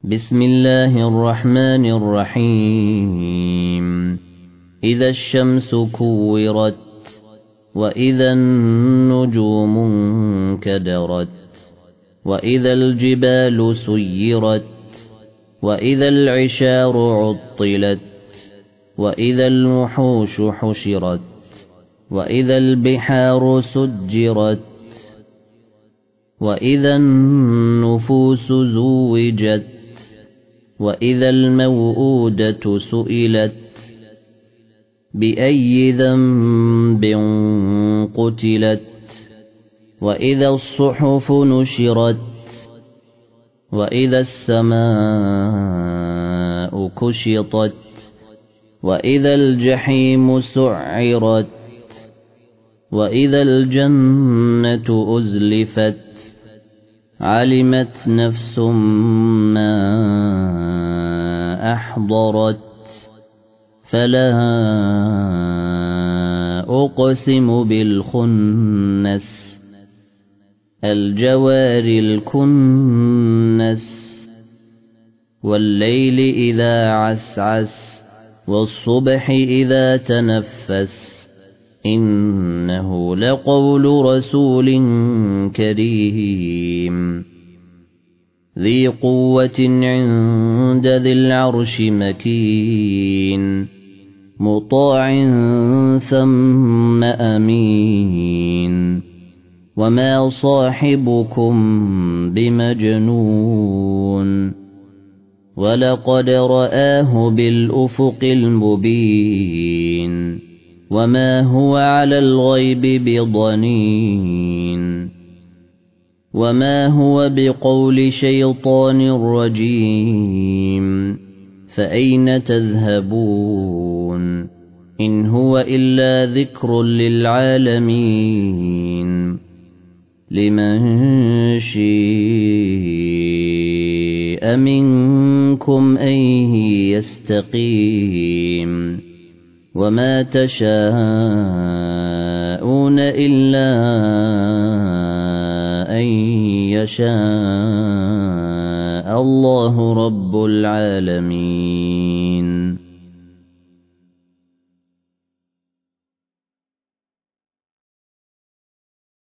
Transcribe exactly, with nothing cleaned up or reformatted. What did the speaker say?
بسم الله الرحمن الرحيم إذا الشمس كورت وإذا النجوم انكدرت وإذا الجبال سيرت وإذا العشار عطلت وإذا الوحوش حشرت وإذا البحار سجرت وإذا النفوس زوجت وإذا الموءودة سئلت بأي ذنب قتلت وإذا الصحف نشرت وإذا السماء كشطت وإذا الجحيم سعرت وإذا الجنة أزلفت علمت نفس ما أحضرت فلا أقسم بالخنس الجوار الكنس والليل إذا عسعس والصبح إذا تنفس إنه لقول رسول كريم ذي قوة عند ذي العرش مكين مطاع ثم أمين وما صاحبكم بمجنون ولقد رآه بالأفق المبين وما هو على الغيب بضنين وما هو بقول شيطان رجيم فأين تذهبون إن هو إلا ذكر للعالمين لمن شاء منكم أن يستقيم وما تشاءون إلا أن يشاء الله رب العالمين.